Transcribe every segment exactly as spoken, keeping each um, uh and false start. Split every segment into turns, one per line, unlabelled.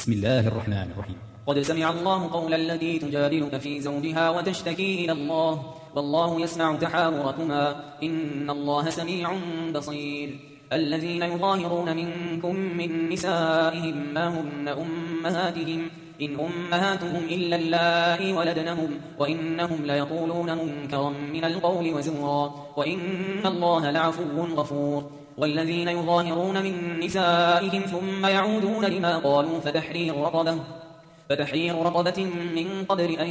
بسم الله الرحمن الرحيم.
قد سمع الله قول التي تجادلك في زوجها وتشتكي إلى الله والله يسمع تحاوركما إن الله سميع بصير. الذين يظاهرون منكم من نسائهم ما هن أمهاتهم إن أمهاتهم إلا اللائي ولدنهم وإنهم ليقولون منكرا من القول وزورا وإن الله لعفو غفور. والذين يظاهرون من نسائهم ثم يعودون لما قالوا فتحرير رقبة فتحرير رقبة من قبل أن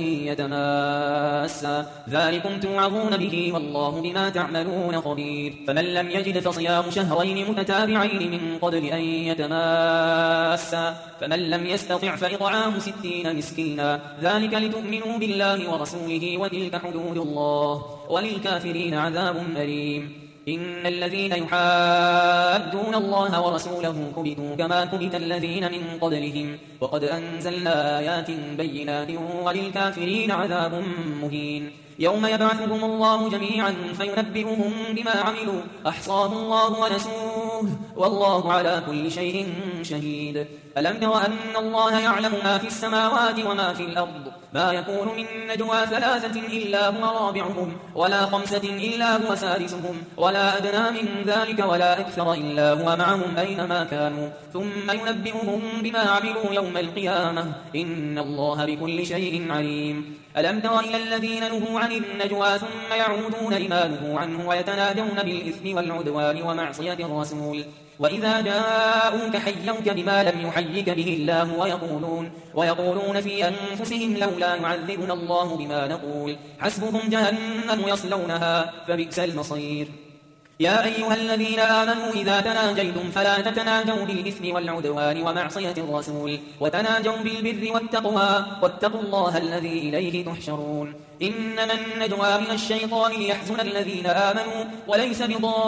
يتماسا ذلكم توعظون به والله بما تعملون خبير. فمن لم يجد فصيام شهرين متتابعين من قبل أن يتماسا فمن لم يستطع فإطعام ستين مسكينا ذلك لتؤمنوا بالله ورسوله وتلك حدود الله وللكافرين عذاب أليم. إن الذين يحادون الله ورسوله كبتوا كما كبت الذين من قبلهم وقد أنزلنا آيات بينات وللكافرين عذاب مهين. يوم يبعثهم الله جميعا فينبئهم بما عملوا أحصاه الله ونسوه والله على كل شيء شهيد. ألم تر أن الله يعلم ما في السماوات وما في الأرض ما يكون من نجوى ثلاثة إلا هو رابعهم ولا خمسة إلا هو سادسهم ولا أدنى من ذلك ولا أكثر إلا هو معهم أينما كانوا ثم ينبئهم بما عملوا يوم القيامة إن الله بكل شيء عليم. ألم تر إلى الذين نهوا عن النجوى ثم يعودون لما نهوا عنه ويتناجون بالإثم والعدوان ومعصية الرسول وإذا جاءوك حيوك بما لم يحيك به الله ويقولون, ويقولون في أنفسهم لولا يعذبنا الله بما نقول حسبهم جهنم يصلونها فبئس المصير. يا أيها الذين آمنوا إذا تناجيتم فلا تتناجوا بالإثم والعدوان ومعصية الرسول وتناجوا بالبر والتقوى واتقوا الله الذي إليه تحشرون. إنما النجوى من الشيطان ليحزن الذين آمنوا وليس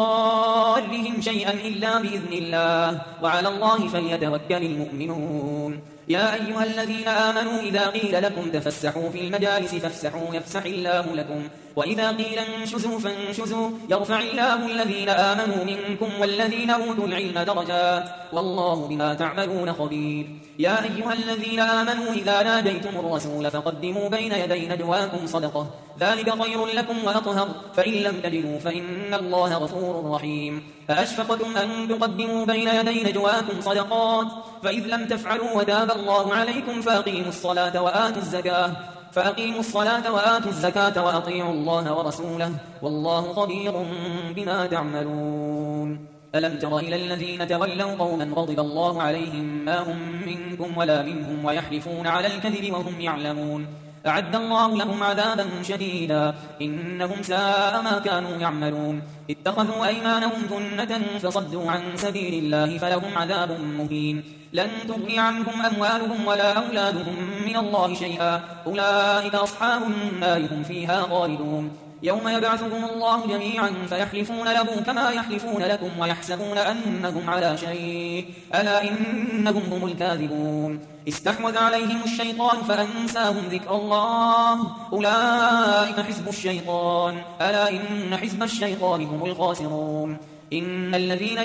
بضارهم شيئا إلا بإذن الله وعلى الله فليتوكل المؤمنون. يا أيها الذين آمنوا إذا قيل لكم تفسحوا في المجالس فافسحوا يفسح الله لكم وإذا قيل انشزوا فانشزوا يرفع الله الذين آمنوا منكم والذين أوتوا العلم درجات والله بما تعملون خبير. يا أيها الذين آمنوا إذا ناديتم الرسول فقدموا بين يدي نجواكم صدقة ذلك خير لكم وأطهر فإن لم تجدوا فإن الله غفور رحيم. أأشفقتم أن تقدموا بين يدي نجواكم صدقات فإذ لم تفعلوا وتاب الله عليكم فأقيموا الصلاة وآتوا الزكاة فأقيموا الصلاة وآتوا الزكاة وأطيعوا الله ورسوله والله خبير بما تعملون. ألم تر إلى الذين تولوا قوما غضب الله عليهم ما هم منكم ولا منهم ويحلفون على الكذب وهم يعلمون أعد الله لهم عذابا شديدا إنهم ساء ما كانوا يعملون. اتخذوا أيمانهم جنة فصدوا عن سبيل الله فلهم عذاب مهين. لن تغني عنهم أموالهم ولا أولادهم من الله شيئا أولئك أصحاب النار هم فيها خالدون. يوم يبعثهم الله جميعا فيحلفون له كما يحلفون لكم ويحسبون أنهم على شيء ألا إنهم هم الكاذبون. استحوذ عليهم الشيطان فأنساهم ذكر الله أولئك حزب الشيطان ألا إن حزب الشيطان هم الخاسرون. إن الذين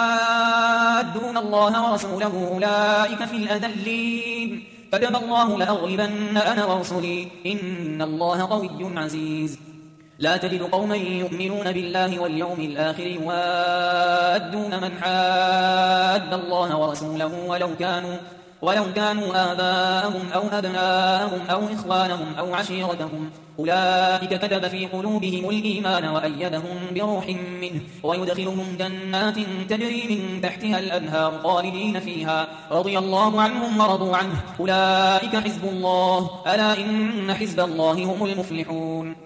يحادون الله ورسوله أولئك في الأذلين كتب الله لأغلبن أنا ورسلي إن الله قوي عزيز. لا تجد قوما يؤمنون بالله واليوم الآخر يوادون من حاد الله ورسوله ولو كانوا ولو كانوا آباءهم أو أبناءهم أو إخوانهم أو عشيرتهم أولئك كتب في قلوبهم الإيمان وأيدهم بروح منه ويدخلهم جنات تجري من تحتها الأنهار خالدين فيها رضي الله عنهم ورضوا عنه أولئك حزب الله ألا إن حزب الله هم المفلحون.